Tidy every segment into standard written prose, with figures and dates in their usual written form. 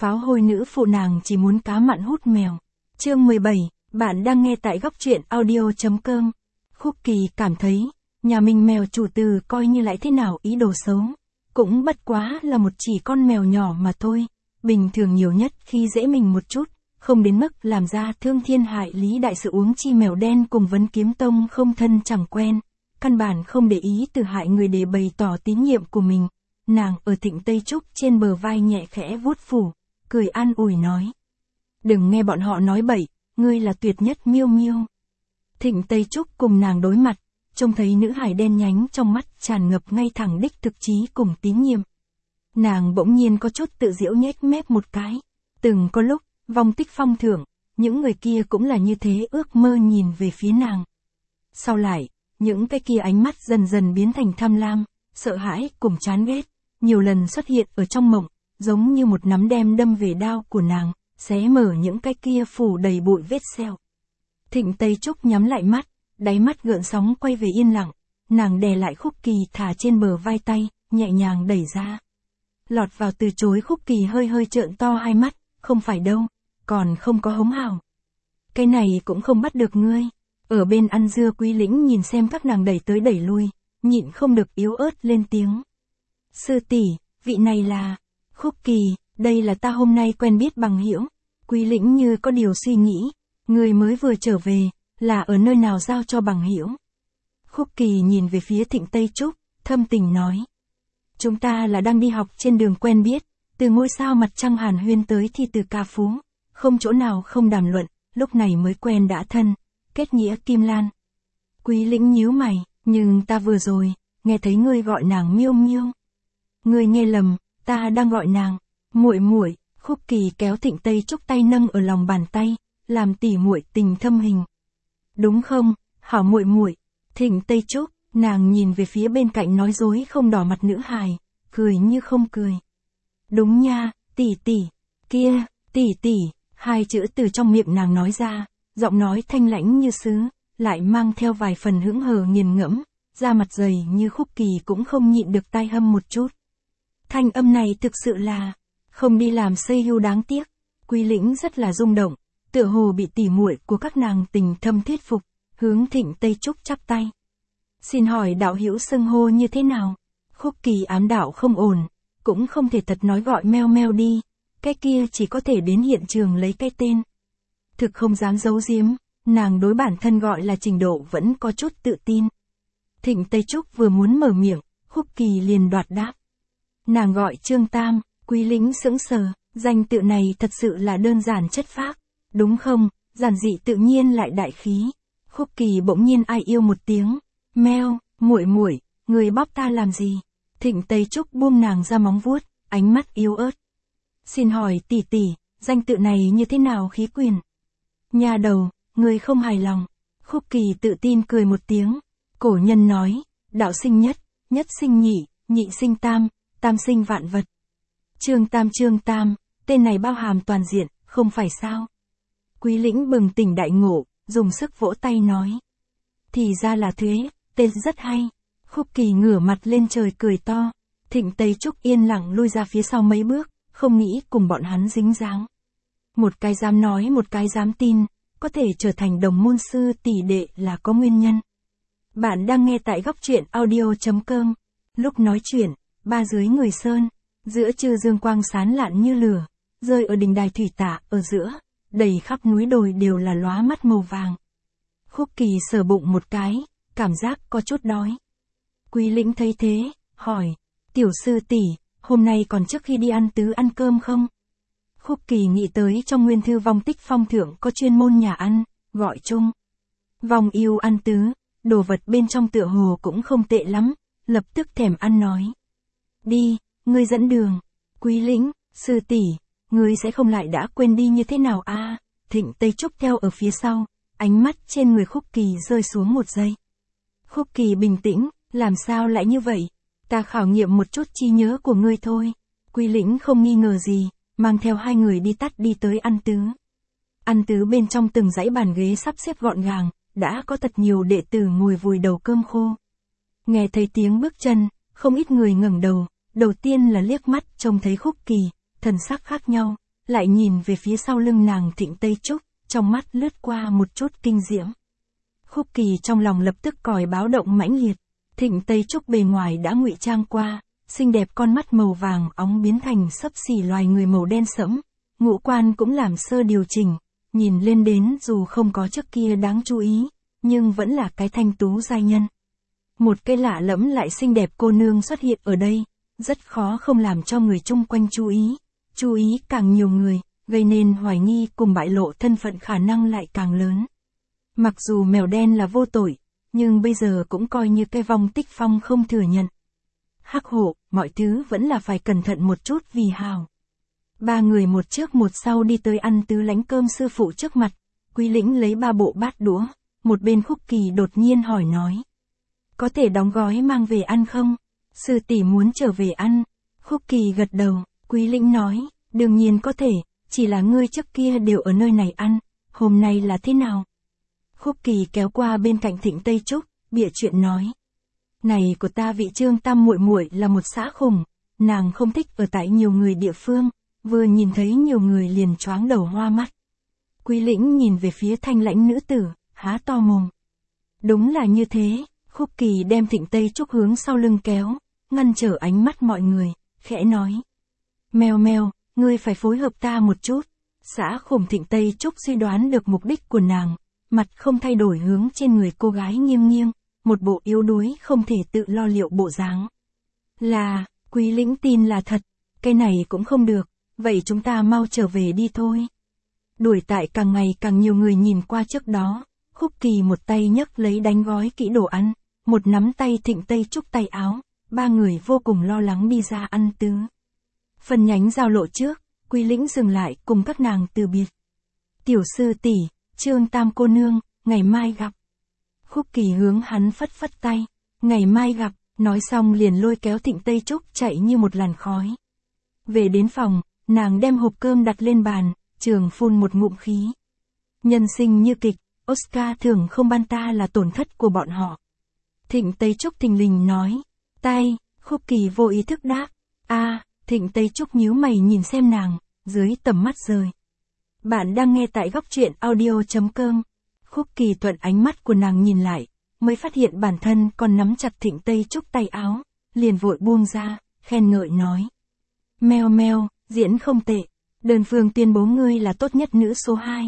pháo hôi nữ phụ nàng chỉ muốn cá mặn hút mèo. Chương 17, bạn đang nghe tại góc truyện audio.com. Khúc Kỳ cảm thấy, nhà mình mèo chủ từ coi như lại thế nào ý đồ xấu. Cũng bất quá là một chỉ con mèo nhỏ mà thôi. Bình thường nhiều nhất khi dễ mình một chút, không đến mức làm ra thương thiên hại lý đại sự, uống chi mèo đen cùng Vấn Kiếm Tông không thân chẳng quen. Căn bản không để ý từ hại người để bày tỏ tín nhiệm của mình. Nàng ở Thịnh Tây Trúc trên bờ vai nhẹ khẽ vuốt phủ, cười an ủi nói. Đừng nghe bọn họ nói bậy, ngươi là tuyệt nhất Miêu Miêu. Thịnh Tây Trúc cùng nàng đối mặt, trông thấy nữ hài đen nhánh trong mắt tràn ngập ngay thẳng đích thực chí cùng tín nhiệm. Nàng bỗng nhiên có chút tự giễu nhếch mép một cái. Từng có lúc, vong tích phong thưởng, những người kia cũng là như thế ước mơ nhìn về phía nàng. Sau lại, những cái kia ánh mắt dần dần biến thành tham lam, sợ hãi cùng chán ghét, nhiều lần xuất hiện ở trong mộng, giống như một nắm đem đâm về đao của nàng, xé mở những cái kia phủ đầy bụi vết sẹo. Thịnh Tây Trúc nhắm lại mắt, đáy mắt gợn sóng quay về yên lặng, nàng đè lại Khúc Kỳ thả trên bờ vai tay, nhẹ nhàng đẩy ra. Lọt vào từ chối. Khúc Kỳ hơi hơi trợn to hai mắt, không phải đâu, còn không có hống hào. Cái này cũng không bắt được ngươi. Ở bên ăn dưa Quý Lĩnh nhìn xem các nàng đẩy tới đẩy lui, nhịn không được yếu ớt lên tiếng. Sư tỷ, vị này là... Khúc Kỳ, đây là ta hôm nay quen biết bằng hữu. Quý Lĩnh như có điều suy nghĩ, người mới vừa trở về, là ở nơi nào giao cho bằng hữu? Khúc Kỳ nhìn về phía Thịnh Tây Trúc, thâm tình nói. Chúng ta là đang đi học trên đường quen biết, từ ngôi sao mặt trăng hàn huyên tới thi từ ca phú, không chỗ nào không đàm luận, lúc này mới quen đã thân, kết nghĩa kim lan. Quý Lĩnh nhíu mày, nhưng ta vừa rồi, nghe thấy ngươi gọi nàng Miêu Miêu. Ngươi nghe lầm, ta đang gọi nàng muội muội. Khúc Kỳ kéo Thịnh Tây Trúc tay nâng ở lòng bàn tay, làm tỉ muội tình thâm hình. Đúng không, hảo muội muội. Thịnh Tây Trúc, nàng nhìn về phía bên cạnh nói dối không đỏ mặt nữ hài, cười như không cười. Đúng nha, tỷ tỷ, kia, tỷ tỷ, hai chữ từ trong miệng nàng nói ra, giọng nói thanh lãnh như sứ, lại mang theo vài phần hững hờ nghiền ngẫm, da mặt dày như Khúc Kỳ cũng không nhịn được tai hâm một chút. Thanh âm này thực sự là, không đi làm xây hưu đáng tiếc. Quý Lĩnh rất là rung động, tựa hồ bị tỉ muội của các nàng tình thâm thuyết phục, hướng Thịnh Tây Trúc chắp tay. Xin hỏi đạo hữu xưng hô như thế nào? Khúc Kỳ ám đạo không ổn, cũng không thể thật nói gọi Meo Meo đi, cái kia chỉ có thể đến hiện trường lấy cái tên. Thực không dám giấu giếm, nàng đối bản thân gọi là trình độ vẫn có chút tự tin. Thịnh Tây Trúc vừa muốn mở miệng, Khúc Kỳ liền đoạt đáp. Nàng gọi Trương Tam. Quý Lĩnh sững sờ, danh tự này thật sự là đơn giản chất phác, đúng không, giản dị tự nhiên lại đại khí. Khúc Kỳ bỗng nhiên ai yêu một tiếng, Meo, muội muội, người bóp ta làm gì? Thịnh Tây Trúc buông nàng ra móng vuốt, ánh mắt yếu ớt. Xin hỏi tỷ tỷ, danh tự này như thế nào khí quyền? Nhà đầu, người không hài lòng. Khúc Kỳ tự tin cười một tiếng, cổ nhân nói, đạo sinh nhất, nhất sinh nhị, nhị sinh tam, tam sinh vạn vật. Trương Tam, tên này bao hàm toàn diện, không phải sao? Quý Lĩnh bừng tỉnh đại ngộ, dùng sức vỗ tay nói. Thì ra là thế, tên rất hay. Khúc Kỳ ngửa mặt lên trời cười to. Thịnh Tây Trúc yên lặng lui ra phía sau mấy bước, không nghĩ cùng bọn hắn dính dáng. Một cái dám nói một cái dám tin, có thể trở thành đồng môn sư tỷ đệ là có nguyên nhân. Bạn đang nghe tại góc truyện audio.com. Lúc nói chuyện, ba dưới người sơn. Giữa trưa dương quang sáng lạn như lửa, rơi ở đỉnh đài thủy tạ ở giữa, đầy khắp núi đồi đều là lóa mắt màu vàng. Khúc Kỳ sờ bụng một cái, cảm giác có chút đói. Quý Lĩnh thấy thế, hỏi, tiểu sư tỷ, hôm nay còn trước khi đi ăn tứ ăn cơm không? Khúc Kỳ nghĩ tới trong nguyên thư vong tích phong thưởng có chuyên môn nhà ăn, gọi chung. Vong yêu ăn tứ, đồ vật bên trong tựa hồ cũng không tệ lắm, lập tức thèm ăn nói. Đi. Ngươi dẫn đường. Quý Lĩnh, sư tỷ, ngươi sẽ không lại đã quên đi như thế nào à? Thịnh Tây Trúc theo ở phía sau, ánh mắt trên người Khúc Kỳ rơi xuống một giây. Khúc Kỳ bình tĩnh, làm sao lại như vậy? Ta khảo nghiệm một chút trí nhớ của ngươi thôi. Quý Lĩnh không nghi ngờ gì, mang theo hai người đi tắt đi tới ăn tứ. Ăn tứ bên trong từng dãy bàn ghế sắp xếp gọn gàng, đã có thật nhiều đệ tử ngồi vùi đầu cơm khô. Nghe thấy tiếng bước chân, không ít người ngẩng đầu. Đầu tiên là liếc mắt trông thấy Khúc Kỳ, thần sắc khác nhau, lại nhìn về phía sau lưng nàng Thịnh Tây Trúc, trong mắt lướt qua một chút kinh diễm. Khúc Kỳ trong lòng lập tức còi báo động mãnh liệt. Thịnh Tây Trúc bề ngoài đã ngụy trang qua, xinh đẹp con mắt màu vàng óng biến thành xấp xỉ loài người màu đen sẫm, ngũ quan cũng làm sơ điều chỉnh, nhìn lên đến dù không có trước kia đáng chú ý, nhưng vẫn là cái thanh tú giai nhân. Một cái lạ lẫm lại xinh đẹp cô nương xuất hiện ở đây, rất khó không làm cho người chung quanh chú ý càng nhiều người, gây nên hoài nghi cùng bại lộ thân phận khả năng lại càng lớn. Mặc dù mèo đen là vô tội, nhưng bây giờ cũng coi như cái vong Tích Phong không thừa nhận. Hắc hổ, mọi thứ vẫn là phải cẩn thận một chút vì hào. Ba người một trước một sau đi tới ăn tứ lãnh cơm sư phụ trước mặt, Quý Lĩnh lấy 3 bộ bát đũa, một bên Khúc Kỳ đột nhiên hỏi nói. Có thể đóng gói mang về ăn không? Sư tỷ muốn trở về ăn. Khúc Kỳ gật đầu, Quý Lĩnh nói, đương nhiên có thể, chỉ là ngươi trước kia đều ở nơi này ăn, hôm nay là thế nào? Khúc Kỳ kéo qua bên cạnh Thịnh Tây Trúc, bịa chuyện nói. Này của ta vị Trương Tam muội muội là một xã khủng, nàng không thích ở tại nhiều người địa phương, vừa nhìn thấy nhiều người liền choáng đầu hoa mắt. Quý Lĩnh nhìn về phía thanh lãnh nữ tử, há to mồm. Đúng là như thế, Khúc Kỳ đem Thịnh Tây Trúc hướng sau lưng kéo, ngăn trở ánh mắt mọi người, khẽ nói. Mèo mèo, ngươi phải phối hợp ta một chút. Xã khủng Thịnh Tây Trúc suy đoán được mục đích của nàng, mặt không thay đổi hướng trên người cô gái nghiêng nghiêng, một bộ yếu đuối không thể tự lo liệu bộ dáng. Là, Quý Lĩnh tin là thật, cái này cũng không được, vậy chúng ta mau trở về đi thôi. Đuổi tại càng ngày càng nhiều người nhìn qua trước đó, Khúc Kỳ một tay nhấc lấy đánh gói kỹ đồ ăn, một nắm tay Thịnh Tây Trúc tay áo, ba người vô cùng lo lắng đi ra ăn tứ. Phần nhánh giao lộ trước, Quý Lĩnh dừng lại cùng các nàng từ biệt. Tiểu sư tỷ, Trương Tam cô nương, ngày mai gặp. Khúc Kỳ hướng hắn phất phất tay, ngày mai gặp, nói xong liền lôi kéo Thịnh Tây Trúc chạy như một làn khói. Về đến phòng, nàng đem hộp cơm đặt lên bàn, trường phun một ngụm khí. Nhân sinh như kịch, Oscar thưởng không ban ta là tổn thất của bọn họ. Thịnh Tây Trúc thình lình nói, tay, Khúc Kỳ vô ý thức đáp, Thịnh Tây Trúc nhíu mày nhìn xem nàng, dưới tầm mắt rời. Bạn đang nghe tại góc truyện audio.com. Khúc Kỳ thuận ánh mắt của nàng nhìn lại, mới phát hiện bản thân còn nắm chặt Thịnh Tây Trúc tay áo, liền vội buông ra, khen ngợi nói. Mèo mèo, diễn không tệ, đơn phương tuyên bố ngươi là tốt nhất nữ số 2.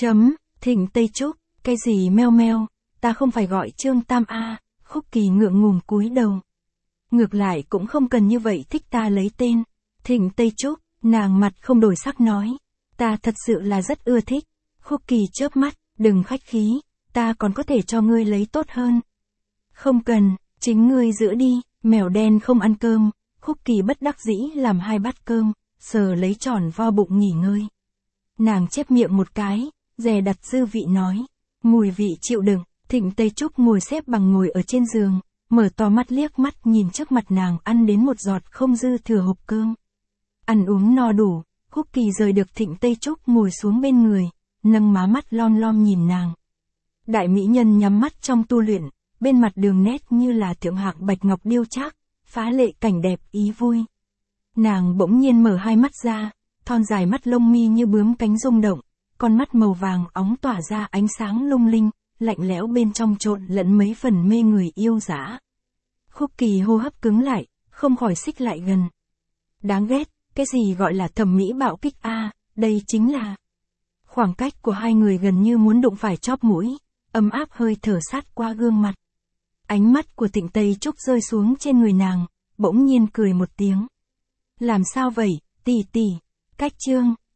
Thịnh Tây Trúc, cái gì mèo mèo, ta không phải gọi Trương Tam a. Khúc Kỳ ngượng ngùng cúi đầu. Ngược lại cũng không cần như vậy thích ta lấy tên. Thịnh Tây Trúc, nàng mặt không đổi sắc nói. Ta thật sự là rất ưa thích. Khúc Kỳ chớp mắt, đừng khách khí, ta còn có thể cho ngươi lấy tốt hơn. Không cần, chính ngươi giữ đi, mèo đen không ăn cơm. Khúc Kỳ bất đắc dĩ làm 2 bát cơm, sờ lấy tròn vo bụng nghỉ ngơi. Nàng chép miệng một cái, dè đặt dư vị nói. Mùi vị chịu đựng. Thịnh Tây Trúc ngồi xếp bằng ngồi ở trên giường, mở to mắt liếc mắt nhìn trước mặt nàng ăn đến một giọt không dư thừa hộp cơm. Ăn uống no đủ, Khúc Kỳ rời được Thịnh Tây Trúc ngồi xuống bên người, nâng má mắt lom lom nhìn nàng. Đại mỹ nhân nhắm mắt trong tu luyện, bên mặt đường nét như là thượng hạng bạch ngọc điêu trác, phá lệ cảnh đẹp ý vui. Nàng bỗng nhiên mở 2 mắt ra, thon dài mắt lông mi như bướm cánh rung động, con mắt màu vàng óng tỏa ra ánh sáng lung linh, lạnh lẽo bên trong trộn lẫn mấy phần mê người yêu dã. Khúc Kỳ hô hấp cứng lại, không khỏi xích lại gần. Đáng ghét, cái gì gọi là thẩm mỹ bạo kích đây chính là. Khoảng cách của hai người gần như muốn đụng phải chóp mũi, ấm áp hơi thở sát qua gương mặt. Ánh mắt của Thịnh Tây Trúc rơi xuống trên người nàng, bỗng nhiên cười một tiếng. Làm sao vậy, tỷ tỷ, cách Trương